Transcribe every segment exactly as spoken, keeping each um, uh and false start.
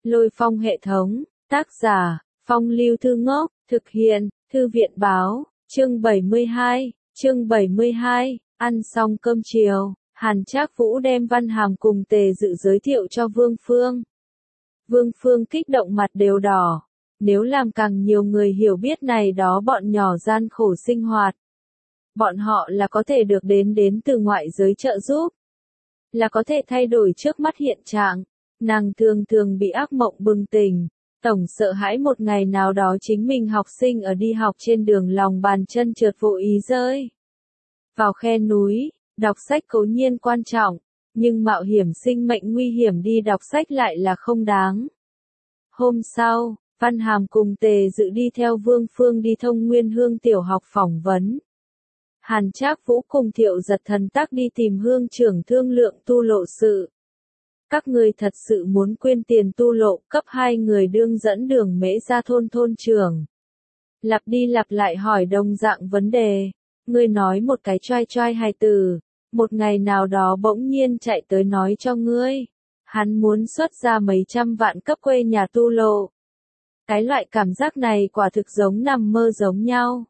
Lôi Phong hệ thống, tác giả, Phong Lưu Thư Ngốc, thực hiện, Thư viện Báo, chương bảy mươi hai, chương bảy mươi hai, ăn xong cơm chiều, Hàn Trác Vũ đem Văn Hàm cùng Tề Dự giới thiệu cho Vương Phương. Vương Phương kích động mặt đều đỏ, nếu làm càng nhiều người hiểu biết này đó bọn nhỏ gian khổ sinh hoạt. Bọn họ là có thể được đến đến từ ngoại giới trợ giúp, là có thể thay đổi trước mắt hiện trạng. Nàng thường thường bị ác mộng bừng tỉnh, tổng sợ hãi một ngày nào đó chính mình học sinh ở đi học trên đường lòng bàn chân trượt vô ý rơi vào khe núi. Đọc sách cố nhiên quan trọng, nhưng mạo hiểm sinh mệnh nguy hiểm đi đọc sách lại là không đáng. Hôm sau, Văn Hàm cùng Tề Dự đi theo Vương Phương đi Thông Nguyên Hương tiểu học phỏng vấn. Hàn Trác Vũ cùng Thiệu Giật Thần tắc đi tìm Hương trưởng thương lượng tu lộ sự. Các người thật sự muốn quyên tiền tu lộ, cấp hai người đương dẫn đường Mễ Gia thôn thôn trưởng. Lặp đi lặp lại hỏi đồng dạng vấn đề. Ngươi nói một cái choai choai hài tử, một ngày nào đó bỗng nhiên chạy tới nói cho ngươi, hắn muốn xuất ra mấy trăm vạn cấp quê nhà tu lộ. Cái loại cảm giác này quả thực giống nằm mơ giống nhau.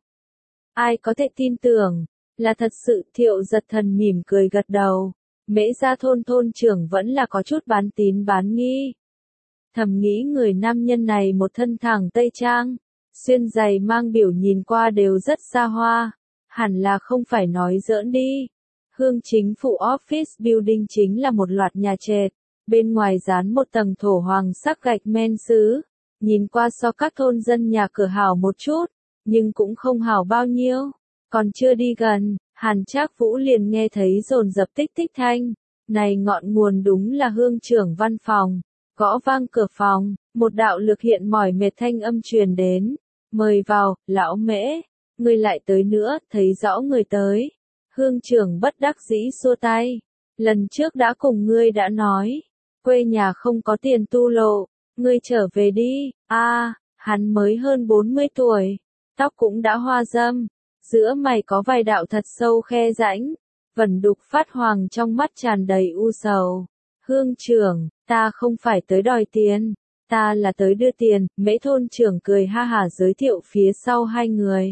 Ai có thể tin tưởng, là thật sự. Thiệu Giật Thần mỉm cười gật đầu. Mễ Gia thôn thôn trưởng vẫn là có chút bán tín bán nghi. Thầm nghĩ người nam nhân này một thân thẳng tây trang, xuyên giày mang biểu nhìn qua đều rất xa hoa, hẳn là không phải nói giỡn đi. Hương chính phủ office building chính là một loạt nhà trệt, bên ngoài dán một tầng thổ hoàng sắc gạch men sứ, nhìn qua so các thôn dân nhà cửa hảo một chút, nhưng cũng không hảo bao nhiêu. Còn chưa đi gần, Hàn Trác Vũ liền nghe thấy dồn dập tích tích thanh. Này ngọn nguồn đúng là Hương trưởng văn phòng. Gõ vang cửa phòng, một đạo lực hiện mỏi mệt thanh âm truyền đến. Mời vào, lão Mễ. Ngươi lại tới nữa, thấy rõ người tới. Hương trưởng bất đắc dĩ xua tay. Lần trước đã cùng ngươi đã nói. Quê nhà không có tiền tu lộ. Ngươi trở về đi. A, hắn mới hơn bốn mươi tuổi. Tóc cũng đã hoa râm. Giữa mày có vài đạo thật sâu khe rãnh, vẩn đục phát hoàng trong mắt tràn đầy u sầu. Hương trưởng, ta không phải tới đòi tiền, ta là tới đưa tiền. Mễ thôn trưởng cười ha hả giới thiệu phía sau hai người.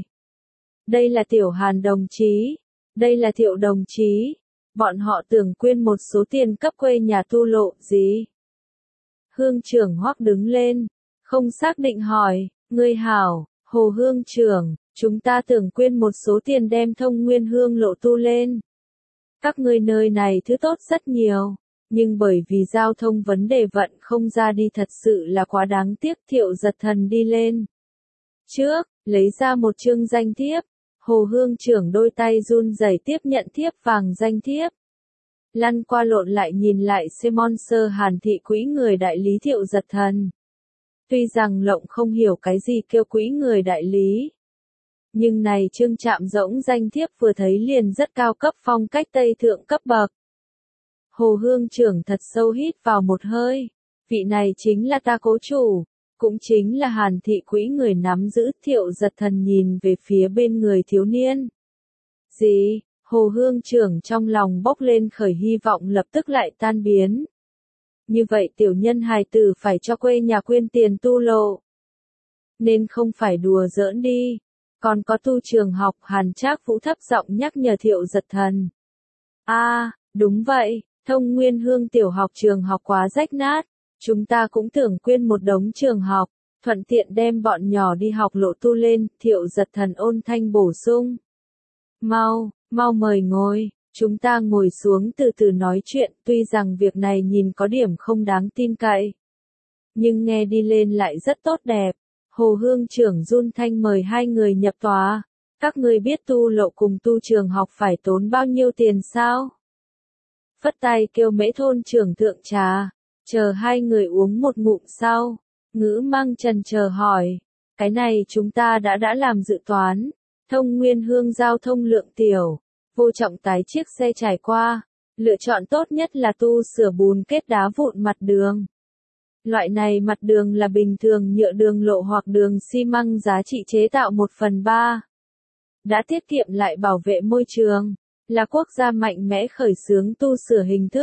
Đây là Tiểu Hàn đồng chí, đây là Thiệu đồng chí. Bọn họ tưởng quyên một số tiền cấp quê nhà tu lộ gì. Hương trưởng hoắc đứng lên, không xác định hỏi, ngươi hảo, Hồ Hương trưởng. Chúng ta tưởng quyên một số tiền đem Thông Nguyên Hương lộ tu lên. Các ngươi nơi này thứ tốt rất nhiều, nhưng bởi vì giao thông vấn đề vận không ra đi thật sự là quá đáng tiếc. Thiệu Giật Thần đi lên trước, lấy ra một chương danh thiếp. Hồ Hương trưởng đôi tay run rẩy tiếp nhận thiếp vàng danh thiếp. Lăn qua lộn lại nhìn lại Simon Sơ Hàn thị quỹ người đại lý Thiệu Giật Thần. Tuy rằng lộng không hiểu cái gì kêu quỹ người đại lý, nhưng này chương chạm rỗng danh thiếp vừa thấy liền rất cao cấp, phong cách Tây thượng cấp bậc. Hồ Hương trưởng thật sâu hít vào một hơi. Vị này chính là ta cố chủ, cũng chính là Hàn thị quỹ người nắm giữ. Thiệu Giật Thần nhìn về phía bên người thiếu niên. Gì? Hồ Hương trưởng trong lòng bốc lên khởi hy vọng lập tức lại tan biến. Như vậy tiểu nhân hài tử phải cho quê nhà quyên tiền tu lộ. Nên không phải đùa giỡn đi. Còn có tu trường học. Hàn Trác Vũ thấp giọng nhắc nhở Thiệu Giật Thần. A, à, đúng vậy, Thông Nguyên Hương tiểu học trường học quá rách nát. Chúng ta cũng tưởng quyên một đống trường học, thuận tiện đem bọn nhỏ đi học lộ tu lên. Thiệu Giật Thần ôn thanh bổ sung. Mau, mau mời ngồi, chúng ta ngồi xuống từ từ nói chuyện. Tuy rằng việc này nhìn có điểm không đáng tin cậy, nhưng nghe đi lên lại rất tốt đẹp. Hồ Hương trưởng run thanh mời hai người nhập tòa. Các ngươi biết tu lộ cùng tu trường học phải tốn bao nhiêu tiền sao? Phất tay kêu Mễ thôn trưởng thượng trà. Chờ hai người uống một ngụm sau, Ngữ Mang chần chờ hỏi. Cái này chúng ta đã đã làm dự toán. Thông Nguyên Hương giao thông lượng tiểu, vô trọng tái chiếc xe trải qua. Lựa chọn tốt nhất là tu sửa bùn kết đá vụn mặt đường. Loại này mặt đường là bình thường nhựa đường lộ hoặc đường xi măng giá trị chế tạo một phần ba. Đã tiết kiệm lại bảo vệ môi trường, là quốc gia mạnh mẽ khởi xướng tu sửa hình thức.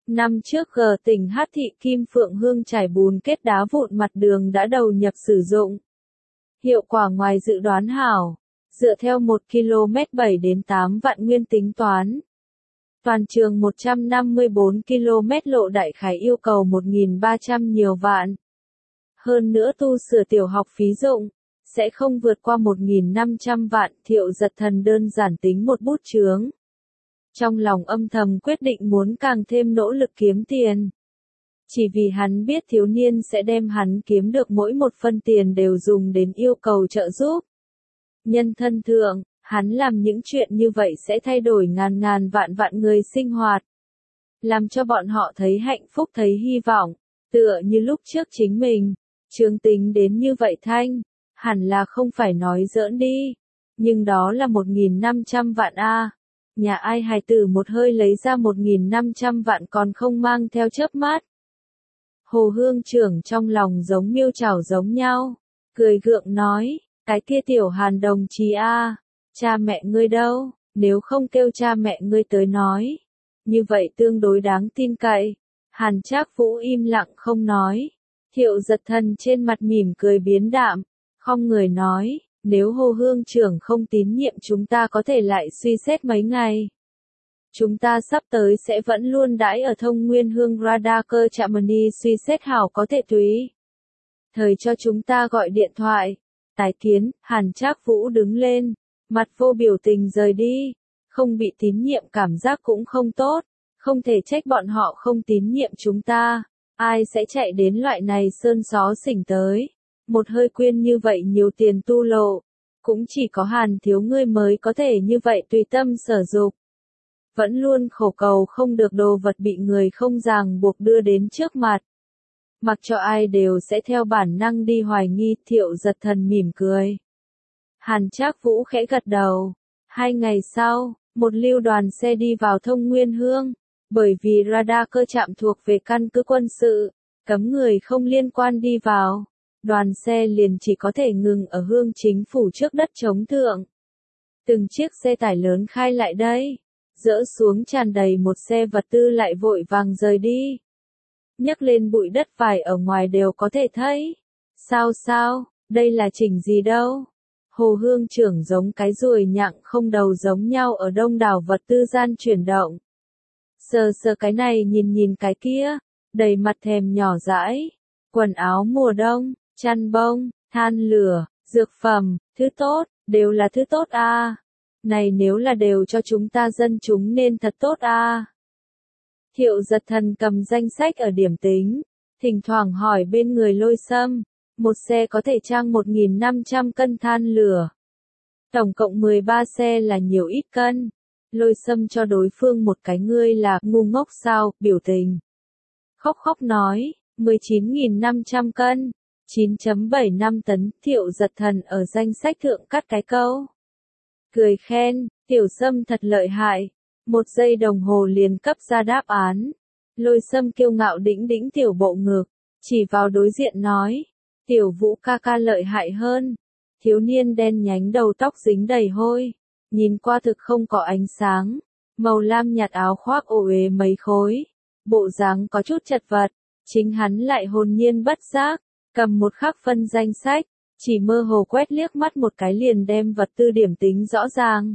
Năm trước G tỉnh Hát Thị Kim Phượng Hương trải bùn kết đá vụn mặt đường đã đầu nhập sử dụng. Hiệu quả ngoài dự đoán hảo, dựa theo một ki lô mét bảy đến tám vạn nguyên tính toán. Toàn trường một trăm năm mươi tư ki lô mét lộ đại khái yêu cầu một nghìn ba trăm nhiều vạn. Hơn nữa tu sửa tiểu học phí dụng, sẽ không vượt qua một nghìn năm trăm vạn. Thiệu Giật Thần đơn giản tính một bút chướng. Trong lòng âm thầm quyết định muốn càng thêm nỗ lực kiếm tiền. Chỉ vì hắn biết thiếu niên sẽ đem hắn kiếm được mỗi một phân tiền đều dùng đến yêu cầu trợ giúp. Nhân thân thượng, hắn làm những chuyện như vậy sẽ thay đổi ngàn ngàn vạn vạn người sinh hoạt. Làm cho bọn họ thấy hạnh phúc, thấy hy vọng, tựa như lúc trước chính mình. Trương tính đến như vậy thanh, hẳn là không phải nói giỡn đi. Nhưng đó là một nghìn năm trăm vạn a. Nhà ai hài tử một hơi lấy ra một nghìn năm trăm vạn còn không mang theo chớp mắt. Hồ Hương trưởng trong lòng giống miêu chảo giống nhau, cười gượng nói, cái kia tiểu Hàn đồng chí a, cha mẹ ngươi đâu, nếu không kêu cha mẹ ngươi tới nói. Như vậy tương đối đáng tin cậy. Hàn Trác Vũ im lặng không nói. Thiệu Giật Thần trên mặt mỉm cười biến đạm, không người nói, nếu Hồ Hương trưởng không tín nhiệm chúng ta có thể lại suy xét mấy ngày. Chúng ta sắp tới sẽ vẫn luôn đãi ở Thông Nguyên Hương Radar cơ trạm mani suy xét hảo có thể tùy thời cho chúng ta gọi điện thoại. Tái kiến. Hàn Trác Vũ đứng lên, mặt vô biểu tình rời đi. Không bị tín nhiệm cảm giác cũng không tốt, không thể trách bọn họ không tín nhiệm chúng ta. Ai sẽ chạy đến loại này sơn xó xỉnh tới, một hơi quyên như vậy nhiều tiền tu lộ, cũng chỉ có Hàn thiếu ngươi mới có thể như vậy tùy tâm sở dục. Vẫn luôn khổ cầu không được đồ vật bị người không ràng buộc đưa đến trước mặt. Mặc cho ai đều sẽ theo bản năng đi hoài nghi. Thiệu Giật Thần mỉm cười. Hàn Trác Vũ khẽ gật đầu. Hai ngày sau, một lưu đoàn xe đi vào Thông Nguyên Hương. Bởi vì radar cơ trạm thuộc về căn cứ quân sự, cấm người không liên quan đi vào. Đoàn xe liền chỉ có thể ngừng ở hương chính phủ trước đất trống thượng. Từng chiếc xe tải lớn khai lại đây, dỡ xuống tràn đầy một xe vật tư lại vội vàng rời đi. Nhấc lên bụi đất vải ở ngoài đều có thể thấy. Sao sao, đây là chỉnh gì đâu? Hồ Hương trưởng giống cái ruồi nhặng không đầu giống nhau ở đông đảo vật tư gian chuyển động. Sờ sờ cái này nhìn nhìn cái kia, đầy mặt thèm nhỏ dãi. Quần áo mùa đông, chăn bông, than lửa, dược phẩm, thứ tốt, đều là thứ tốt a. À. Này nếu là đều cho chúng ta dân chúng nên thật tốt a. À. Thiệu Giật Thần cầm danh sách ở điểm tính, thỉnh thoảng hỏi bên người Lôi Sâm, một xe có thể trang một nghìn năm trăm cân than lửa. Tổng cộng mười ba xe là nhiều ít cân. Lôi Sâm cho đối phương một cái ngươi là ngu ngốc sao, biểu tình. Khóc khóc nói, mười chín nghìn năm trăm cân, chín phẩy bảy năm tấn. Thiệu Giật Thần ở danh sách thượng cắt cái câu. Cười khen, Tiểu Sâm thật lợi hại. Một giây đồng hồ liền cấp ra đáp án. Lôi Sâm kiêu ngạo đĩnh đĩnh tiểu bộ ngực, chỉ vào đối diện nói, Tiểu Vũ ca ca lợi hại hơn. Thiếu niên đen nhánh đầu tóc dính đầy hôi, nhìn qua thực không có ánh sáng, màu lam nhạt áo khoác ổ uế mấy khối, bộ dáng có chút chật vật, chính hắn lại hồn nhiên bất giác, cầm một khắc phân danh sách, chỉ mơ hồ quét liếc mắt một cái liền đem vật tư điểm tính rõ ràng.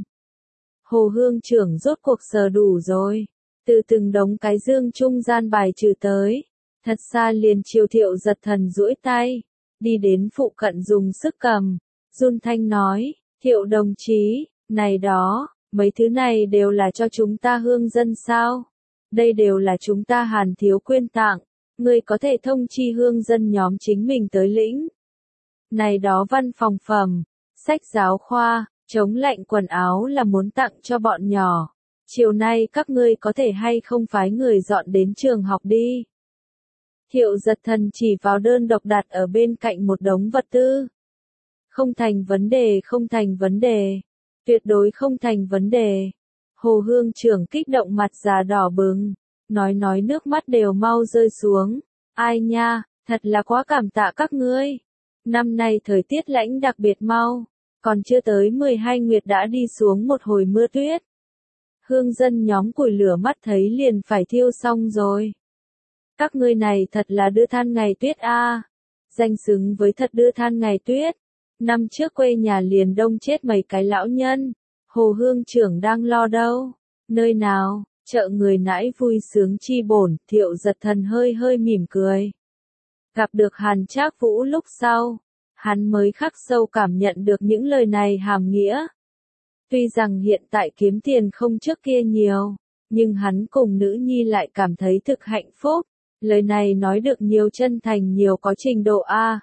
Hồ Hương trưởng rốt cuộc sờ đủ rồi, từ từng đống cái dương trung gian bài trừ tới, thật xa liền chiều Thiệu Giật Thần duỗi tay, đi đến phụ cận dùng sức cầm, run thanh nói, Thiệu đồng chí, này đó, mấy thứ này đều là cho chúng ta hương dân sao? Đây đều là chúng ta Hàn thiếu quyên tặng, ngươi có thể thông chi hương dân nhóm chính mình tới lĩnh. Này đó văn phòng phẩm, sách giáo khoa, chống lạnh quần áo là muốn tặng cho bọn nhỏ. Chiều nay các ngươi có thể hay không phái người dọn đến trường học đi. Thiệu Giật Thần chỉ vào đơn độc đặt ở bên cạnh một đống vật tư. Không thành vấn đề, không thành vấn đề. Tuyệt đối không thành vấn đề. Hồ Hương trưởng kích động mặt già đỏ bừng, nói nói nước mắt đều mau rơi xuống. Ai nha, thật là quá cảm tạ các ngươi. Năm nay thời tiết lạnh đặc biệt mau, còn chưa tới mười hai nguyệt đã đi xuống một hồi mưa tuyết. Hương dân nhóm củi lửa mắt thấy liền phải thiêu xong rồi. Các ngươi này thật là đưa than ngày tuyết a, danh xứng với thật đưa than ngày tuyết. Năm trước quê nhà liền đông chết mấy cái lão nhân. Hồ Hương trưởng đang lo đâu? Nơi nào? Chợ người nãy vui sướng chi bổn, Thiệu Giật Thần hơi hơi mỉm cười. Gặp được Hàn Trác Vũ lúc sau, hắn mới khắc sâu cảm nhận được những lời này hàm nghĩa. Tuy rằng hiện tại kiếm tiền không trước kia nhiều, nhưng hắn cùng nữ nhi lại cảm thấy thực hạnh phúc. Lời này nói được nhiều chân thành, nhiều có trình độ A.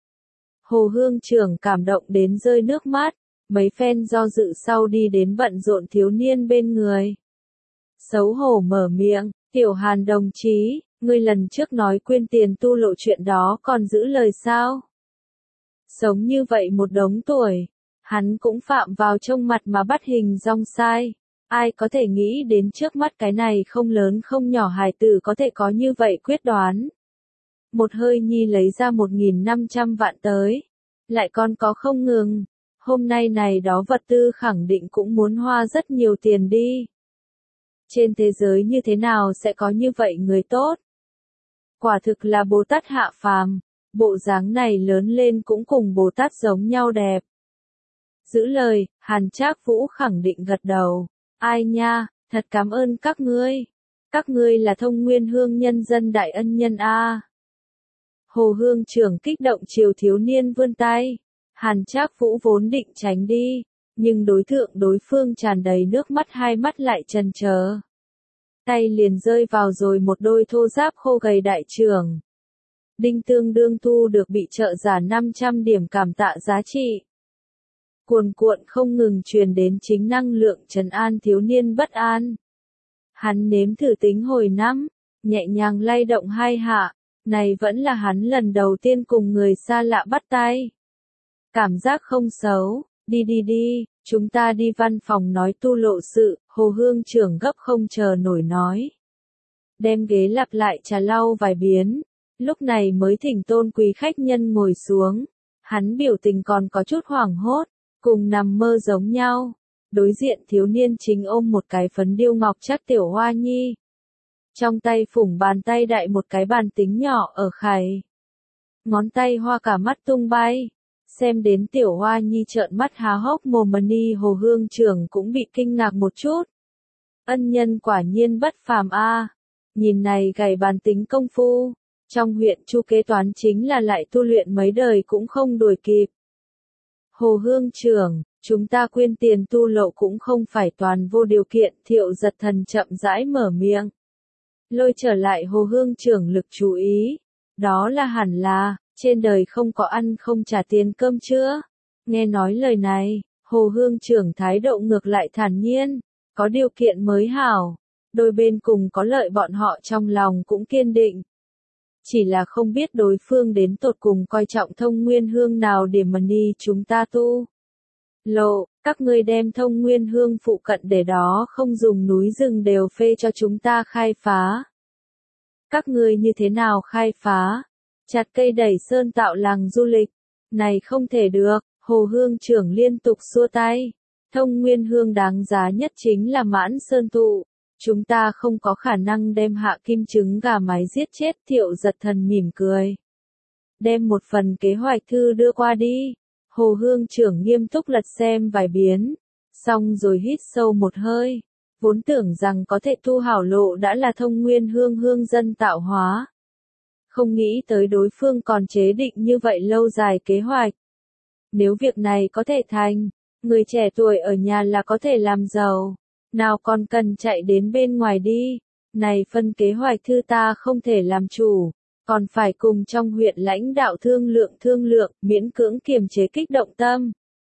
Hồ Hương trưởng cảm động đến rơi nước mắt, mấy phen do dự sau đi đến bận rộn thiếu niên bên người. Xấu hổ mở miệng, Tiểu Hàn đồng chí, ngươi lần trước nói quyên tiền tu lộ chuyện đó còn giữ lời sao? Sống như vậy một đống tuổi, hắn cũng phạm vào trông mặt mà bắt hình dong sai. Ai có thể nghĩ đến trước mắt cái này không lớn không nhỏ hài tử có thể có như vậy quyết đoán. Một hơi nhi lấy ra một nghìn năm trăm vạn tới. Lại còn có không ngừng. Hôm nay này đó vật tư khẳng định cũng muốn hoa rất nhiều tiền đi. Trên thế giới như thế nào sẽ có như vậy người tốt? Quả thực là Bồ Tát hạ phàm. Bộ dáng này lớn lên cũng cùng Bồ Tát giống nhau đẹp. Giữ lời, Hàn Trác Vũ khẳng định gật đầu. Ai nha, thật cảm ơn các ngươi. Các ngươi là Thông Nguyên Hương nhân dân đại ân nhân a. Hồ Hương trưởng kích động chiều thiếu niên vươn tay. Hàn Trác Vũ vốn định tránh đi, nhưng đối tượng đối phương tràn đầy nước mắt, hai mắt lại chần chờ. Tay liền rơi vào rồi một đôi thô ráp khô gầy đại trưởng. Đinh tương đương thu được bị trợ giả năm trăm điểm cảm tạ giá trị. Cuồn cuộn không ngừng truyền đến chính năng lượng trấn an thiếu niên bất an. Hắn nếm thử tính hồi năm, nhẹ nhàng lay động hai hạ, này vẫn là hắn lần đầu tiên cùng người xa lạ bắt tay. Cảm giác không xấu, đi đi đi, chúng ta đi văn phòng nói tu lộ sự, Hồ Hương trưởng gấp không chờ nổi nói. Đem ghế lặp lại trà lau vài biến, lúc này mới thỉnh tôn quý khách nhân ngồi xuống, hắn biểu tình còn có chút hoảng hốt, cùng nằm mơ giống nhau. Đối diện thiếu niên chính ôm một cái phấn điêu ngọc chắc tiểu hoa nhi. Trong tay phủng bàn tay đại một cái bàn tính nhỏ ở khày. Ngón tay hoa cả mắt tung bay. Xem đến tiểu hoa nhi trợn mắt há hốc mồm, Mani Hồ Hương trưởng cũng bị kinh ngạc một chút. Ân nhân quả nhiên bất phàm a. Nhìn này gảy bàn tính công phu, trong huyện Chu kế toán chính là lại tu luyện mấy đời cũng không đuổi kịp. Hồ Hương trưởng, chúng ta quyên tiền tu lộ cũng không phải toàn vô điều kiện, Thiệu Giật Thần chậm rãi mở miệng. Lôi trở lại Hồ Hương trưởng lực chú ý. Đó là hẳn là, trên đời không có ăn không trả tiền cơm chưa? Nghe nói lời này, Hồ Hương trưởng thái độ ngược lại thản nhiên, có điều kiện mới hảo. Đôi bên cùng có lợi, bọn họ trong lòng cũng kiên định. Chỉ là không biết đối phương đến tột cùng coi trọng Thông Nguyên Hương nào để mà đi chúng ta tu. Lộ, các ngươi đem Thông Nguyên Hương phụ cận để đó không dùng núi rừng đều phê cho chúng ta khai phá. Các ngươi như thế nào khai phá? Chặt cây đẩy sơn tạo làng du lịch. Này không thể được, Hồ Hương trưởng liên tục xua tay. Thông Nguyên Hương đáng giá nhất chính là Mãn Sơn Thụ. Chúng ta không có khả năng đem hạ kim trứng gà mái giết chết, Thiệu Giật Thần mỉm cười. Đem một phần kế hoạch thư đưa qua đi. Hồ Hương trưởng nghiêm túc lật xem vài biến. Xong rồi hít sâu một hơi. Vốn tưởng rằng có thể thu hảo lộ đã là Thông Nguyên Hương hương dân tạo hóa. Không nghĩ tới đối phương còn chế định như vậy lâu dài kế hoạch. Nếu việc này có thể thành, người trẻ tuổi ở nhà là có thể làm giàu. Nào còn cần chạy đến bên ngoài đi. Này phân kế hoạch thư ta không thể làm chủ. Còn phải cùng trong huyện lãnh đạo thương lượng thương lượng, miễn cưỡng kiềm chế kích động tâm.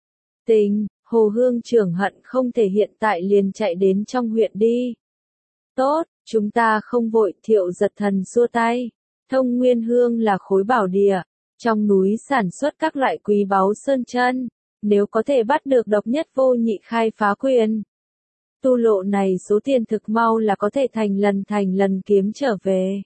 Tình, Hồ Hương trưởng hận không thể hiện tại liền chạy đến trong huyện đi. Tốt, chúng ta không vội, Thiệu Giật Thần xua tay. Thông Nguyên Hương là khối bảo địa, trong núi sản xuất các loại quý báu sơn chân. Nếu có thể bắt được độc nhất vô nhị khai phá quyền. Tu lộ này số tiền thực mau là có thể thành lần thành lần kiếm trở về.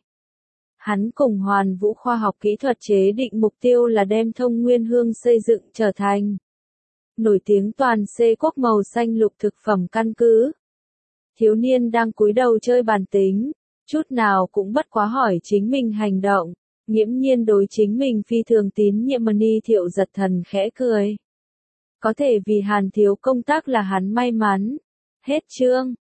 Hắn cùng Hoàn Vũ khoa học kỹ thuật chế định mục tiêu là đem Thông Nguyên Hương xây dựng trở thành nổi tiếng toàn C quốc màu xanh lục thực phẩm căn cứ. Thiếu niên đang cúi đầu chơi bàn tính, chút nào cũng bất quá hỏi chính mình hành động, nghiễm nhiên đối chính mình phi thường tín nhiệm Ni Thiệu giật thần khẽ cười. Có thể vì Hàn thiếu công tác là hắn may mắn. Hết chương.